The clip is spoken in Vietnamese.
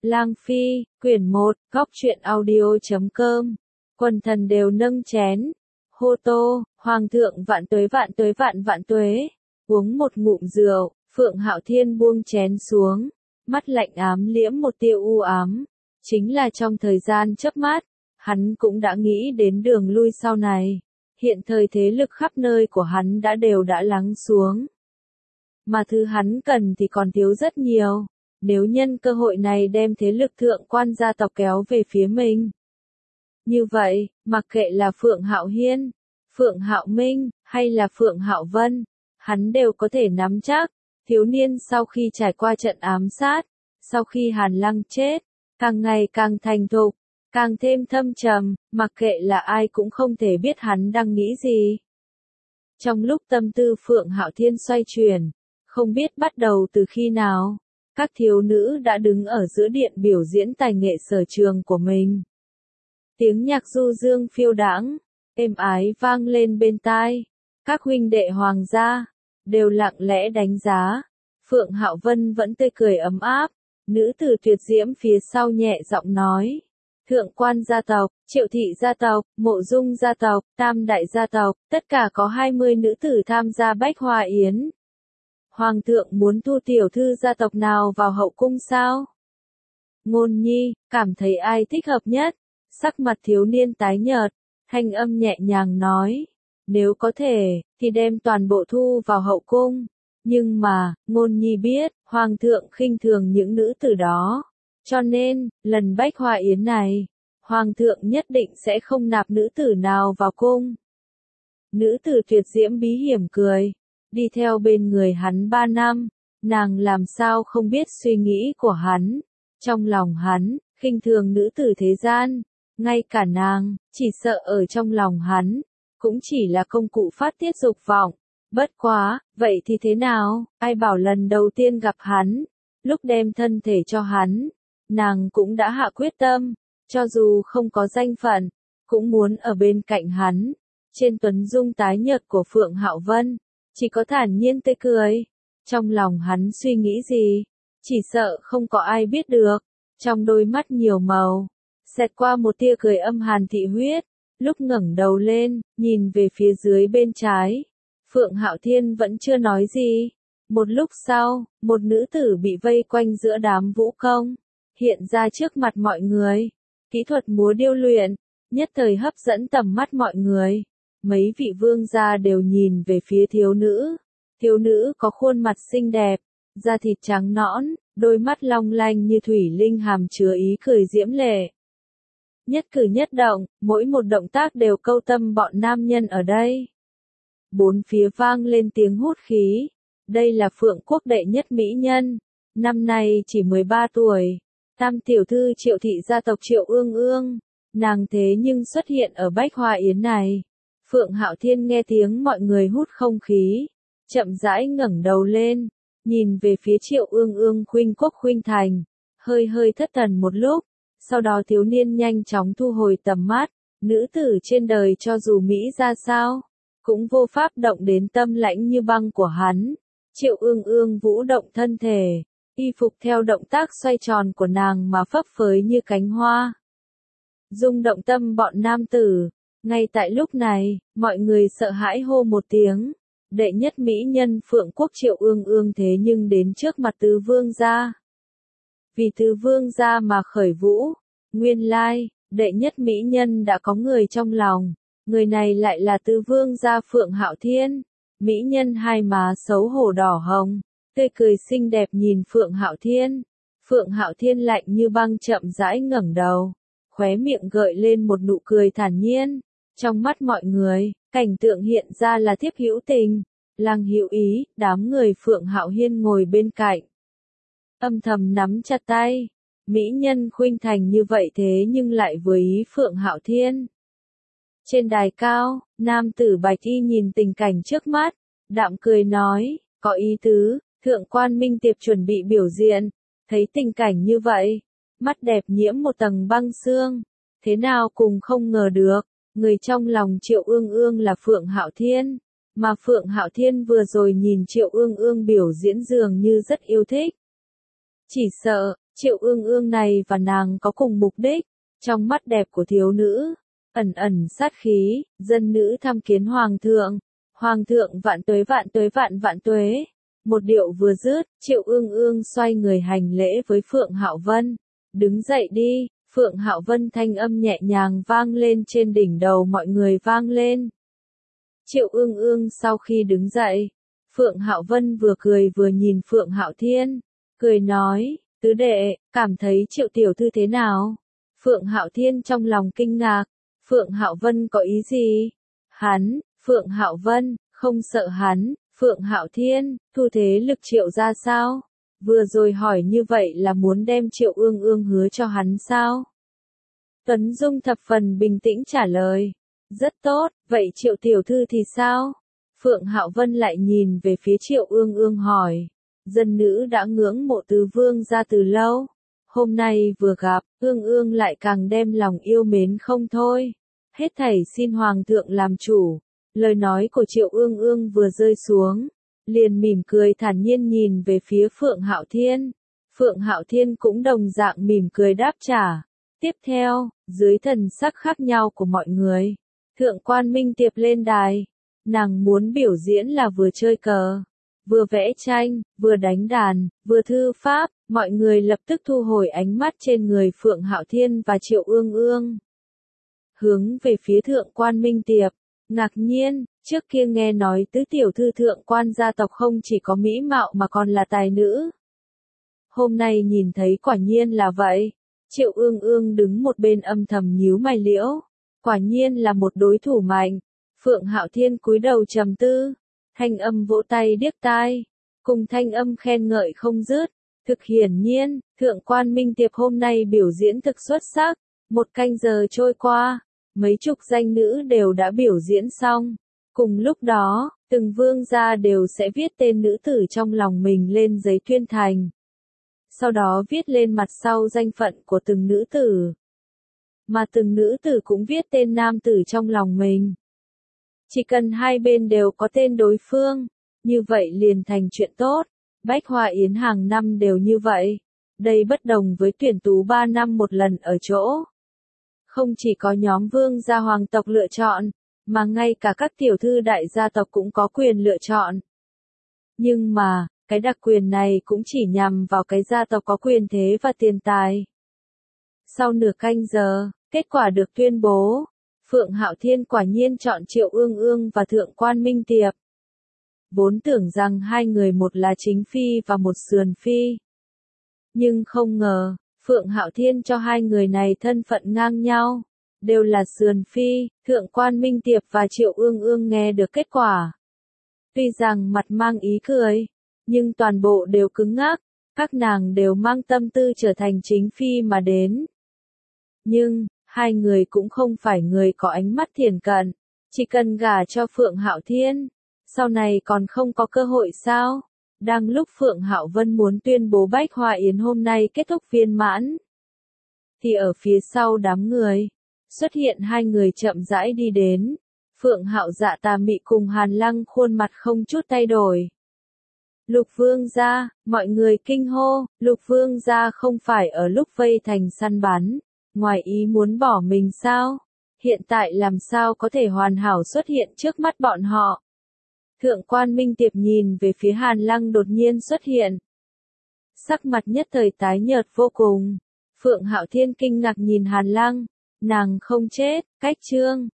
Lang Phi, quyển 1, góc truyện audio.com. Quần thần đều nâng chén. Hô tô, Hoàng thượng vạn tuế vạn tuế vạn vạn tuế. Uống một ngụm rượu, Phượng Hạo Thiên buông chén xuống. Mắt lạnh ám liễm một tia u ám. Chính là trong thời gian chớp mắt, hắn cũng đã nghĩ đến đường lui sau này. Hiện thời thế lực khắp nơi của hắn đã lắng xuống. Mà thứ hắn cần thì còn thiếu rất nhiều. Nếu nhân cơ hội này đem thế lực thượng quan gia tộc kéo về phía mình. Như vậy, mặc kệ là Phượng Hạo Hiên, Phượng Hạo Minh, hay là Phượng Hạo Vân, hắn đều có thể nắm chắc. Thiếu niên sau khi trải qua trận ám sát, sau khi Hàn Lăng chết, càng ngày càng thành thục, càng thêm thâm trầm, mặc kệ là ai cũng không thể biết hắn đang nghĩ gì. Trong lúc tâm tư Phượng Hạo Thiên xoay chuyển, không biết bắt đầu từ khi nào, các thiếu nữ đã đứng ở giữa điện biểu diễn tài nghệ sở trường của mình. Tiếng nhạc du dương phiêu đãng, êm ái vang lên bên tai. Các huynh đệ hoàng gia đều lặng lẽ đánh giá. Phượng Hạo Vân vẫn tươi cười ấm áp. Nữ tử tuyệt diễm phía sau nhẹ giọng nói: Thượng quan gia tộc, Triệu thị gia tộc, Mộ Dung gia tộc, Tam đại gia tộc, tất cả có 20 nữ tử tham gia Bách Hoa Yến. Hoàng thượng muốn thu tiểu thư gia tộc nào vào hậu cung sao? Ngôn Nhi, cảm thấy ai thích hợp nhất? Sắc mặt thiếu niên tái nhợt, thanh âm nhẹ nhàng nói: Nếu có thể, thì đem toàn bộ thu vào hậu cung. Nhưng mà, Ngôn Nhi biết, Hoàng thượng khinh thường những nữ tử đó. Cho nên, lần Bách Hoa Yến này, Hoàng thượng nhất định sẽ không nạp nữ tử nào vào cung. Nữ tử tuyệt diễm bí hiểm cười. Đi theo bên người hắn 3 năm, nàng làm sao không biết suy nghĩ của hắn. Trong lòng hắn, khinh thường nữ tử thế gian, ngay cả nàng, chỉ sợ ở trong lòng hắn, cũng chỉ là công cụ phát tiết dục vọng. Bất quá, vậy thì thế nào, ai bảo lần đầu tiên gặp hắn, lúc đem thân thể cho hắn, nàng cũng đã hạ quyết tâm, cho dù không có danh phận, cũng muốn ở bên cạnh hắn. Trên tuấn dung tái nhợt của Phượng Hạo Vân, chỉ có thản nhiên tươi cười. Trong lòng hắn suy nghĩ gì, chỉ sợ không có ai biết được. Trong đôi mắt nhiều màu, xẹt qua một tia cười âm hàn thị huyết. Lúc ngẩng đầu lên, nhìn về phía dưới bên trái, Phượng Hạo Thiên vẫn chưa nói gì. Một lúc sau, một nữ tử bị vây quanh giữa đám vũ công, hiện ra trước mặt mọi người. Kỹ thuật múa điêu luyện, nhất thời hấp dẫn tầm mắt mọi người. Mấy vị vương gia đều nhìn về phía thiếu nữ. Thiếu nữ có khuôn mặt xinh đẹp, da thịt trắng nõn, đôi mắt long lanh như thủy linh hàm chứa ý cười diễm lệ. Nhất cử nhất động, mỗi một động tác đều câu tâm bọn nam nhân ở đây. Bốn phía vang lên tiếng hút khí. Đây là Phượng quốc đệ nhất mỹ nhân, năm nay chỉ 13 tuổi. Tam tiểu thư Triệu thị gia tộc Triệu Ương Ương. Nàng thế nhưng xuất hiện ở Bách Hoa Yến này. Phượng Hạo Thiên nghe tiếng mọi người hút không khí, chậm rãi ngẩng đầu lên, nhìn về phía Triệu Ương Ương khuynh quốc khuynh thành, hơi thất thần một lúc, sau đó thiếu niên nhanh chóng thu hồi tầm mắt. Nữ tử trên đời cho dù Mỹ ra sao, cũng vô pháp động đến tâm lãnh như băng của hắn. Triệu Ương Ương vũ động thân thể, y phục theo động tác xoay tròn của nàng mà phấp phới như cánh hoa, rung động tâm bọn nam tử. Ngay tại lúc này, mọi người sợ hãi hô một tiếng. Đệ nhất mỹ nhân Phượng quốc Triệu Ương Ương thế nhưng đến trước mặt tứ vương gia. Vì tứ vương gia mà khởi vũ. Nguyên lai, đệ nhất mỹ nhân đã có người trong lòng. Người này lại là tứ vương gia Phượng Hạo Thiên. Mỹ nhân hai má xấu hổ đỏ hồng, tươi cười xinh đẹp nhìn Phượng Hạo Thiên. Phượng Hạo Thiên lạnh như băng chậm rãi ngẩng đầu, khóe miệng gợi lên một nụ cười thản nhiên. Trong mắt mọi người, cảnh tượng hiện ra là thiếp hữu tình, Lăng Hữu Ý, đám người Phượng Hạo Hiên ngồi bên cạnh, âm thầm nắm chặt tay. Mỹ nhân khuynh thành như vậy thế nhưng lại với ý Phượng Hạo Thiên. Trên đài cao, nam tử bạch y nhìn tình cảnh trước mắt, đạm cười nói: Có ý tứ, thượng quan minh tiệp chuẩn bị biểu diễn. Thấy tình cảnh như vậy, mắt đẹp nhiễm một tầng băng xương. Thế nào cùng không ngờ được, người trong lòng Triệu Ương Ương là Phượng Hạo Thiên, mà Phượng Hạo Thiên vừa rồi nhìn Triệu Ương Ương biểu diễn dường như rất yêu thích. Chỉ sợ, Triệu Ương Ương này và nàng có cùng mục đích, trong mắt đẹp của thiếu nữ, ẩn ẩn sát khí, dân nữ tham kiến Hoàng thượng vạn tuế vạn tuế vạn vạn tuế. Một điệu vừa dứt, Triệu Ương Ương xoay người hành lễ với Phượng Hạo Vân. Đứng dậy đi, Phượng Hạo Vân thanh âm nhẹ nhàng vang lên trên đỉnh đầu mọi người vang lên. Triệu Ương Ương sau khi đứng dậy, Phượng Hạo Vân vừa cười vừa nhìn Phượng Hạo Thiên, cười nói, tứ đệ, cảm thấy Triệu tiểu thư thế nào? Phượng Hạo Thiên trong lòng kinh ngạc, Phượng Hạo Vân có ý gì? Hắn, Phượng Hạo Vân, không sợ hắn, Phượng Hạo Thiên, thu thế lực Triệu ra sao? Vừa rồi hỏi như vậy là muốn đem Triệu Ương Ương hứa cho hắn sao? Tuấn Dung thập phần bình tĩnh trả lời, rất tốt, vậy Triệu tiểu thư thì sao? Phượng Hạo Vân lại nhìn về phía Triệu Ương Ương hỏi, dân nữ đã ngưỡng mộ tứ vương gia từ lâu, hôm nay vừa gặp, Ương Ương lại càng đem lòng yêu mến không thôi. Hết thảy xin Hoàng thượng làm chủ. Lời nói của Triệu Ương Ương vừa rơi xuống, liền mỉm cười thản nhiên nhìn về phía Phượng Hạo Thiên. Phượng Hạo Thiên cũng đồng dạng mỉm cười đáp trả. Tiếp theo, dưới thần sắc khác nhau của mọi người, Thượng quan Minh Tiệp lên đài. Nàng muốn biểu diễn là vừa chơi cờ, vừa vẽ tranh, vừa đánh đàn, vừa thư pháp. Mọi người lập tức thu hồi ánh mắt trên người Phượng Hạo Thiên và Triệu Ương Ương. Hướng về phía Thượng quan Minh Tiệp. Ngạc nhiên, trước kia nghe nói tứ tiểu thư thượng quan gia tộc không chỉ có mỹ mạo mà còn là tài nữ. Hôm nay nhìn thấy quả nhiên là vậy. Triệu Ương Ương đứng một bên âm thầm nhíu mày liễu. Quả nhiên là một đối thủ mạnh. Phượng Hạo Thiên cúi đầu trầm tư. Thanh âm vỗ tay điếc tai. Cùng thanh âm khen ngợi không dứt. Thực hiển nhiên, Thượng quan Minh Tiệp hôm nay biểu diễn thực xuất sắc. Một canh giờ trôi qua. Mấy chục danh nữ đều đã biểu diễn xong. Cùng lúc đó, từng vương gia đều sẽ viết tên nữ tử trong lòng mình lên giấy tuyên thành. Sau đó viết lên mặt sau danh phận của từng nữ tử. Mà từng nữ tử cũng viết tên nam tử trong lòng mình. Chỉ cần hai bên đều có tên đối phương, như vậy liền thành chuyện tốt. Bách Hoa Yến hàng năm đều như vậy. Đây bất đồng với tuyển tú 3 năm một lần ở chỗ. Không chỉ có nhóm vương gia hoàng tộc lựa chọn, mà ngay cả các tiểu thư đại gia tộc cũng có quyền lựa chọn. Nhưng mà, cái đặc quyền này cũng chỉ nhằm vào cái gia tộc có quyền thế và tiền tài. Sau nửa canh giờ, kết quả được tuyên bố. Phượng Hạo Thiên quả nhiên chọn Triệu Ương Ương và Thượng quan Minh Tiệp. Vốn tưởng rằng hai người một là chính phi và một sườn phi. Nhưng không ngờ, Phượng Hạo Thiên cho hai người này thân phận ngang nhau, đều là sườn phi. Thượng quan Minh Tiệp và Triệu Ương Ương nghe được kết quả. Tuy rằng mặt mang ý cười, nhưng toàn bộ đều cứng ngắc, các nàng đều mang tâm tư trở thành chính phi mà đến. Nhưng, hai người cũng không phải người có ánh mắt thiển cận, chỉ cần gả cho Phượng Hạo Thiên, sau này còn không có cơ hội sao? Đang lúc Phượng Hạo Vân muốn tuyên bố Bách Hoa Yến hôm nay kết thúc viên mãn, thì ở phía sau đám người, xuất hiện hai người chậm rãi đi đến. Phượng Hạo Dạ Tà Mị cùng Hàn Lăng khuôn mặt không chút thay đổi. Lục Vương gia, mọi người kinh hô, Lục Vương gia không phải ở lúc vây thành săn bắn, ngoài ý muốn bỏ mình sao? Hiện tại làm sao có thể hoàn hảo xuất hiện trước mắt bọn họ? Thượng quan Minh Tiệp nhìn về phía Hàn Lăng đột nhiên xuất hiện. Sắc mặt nhất thời tái nhợt vô cùng. Phượng Hạo Thiên kinh ngạc nhìn Hàn Lăng. Nàng không chết, cách chương.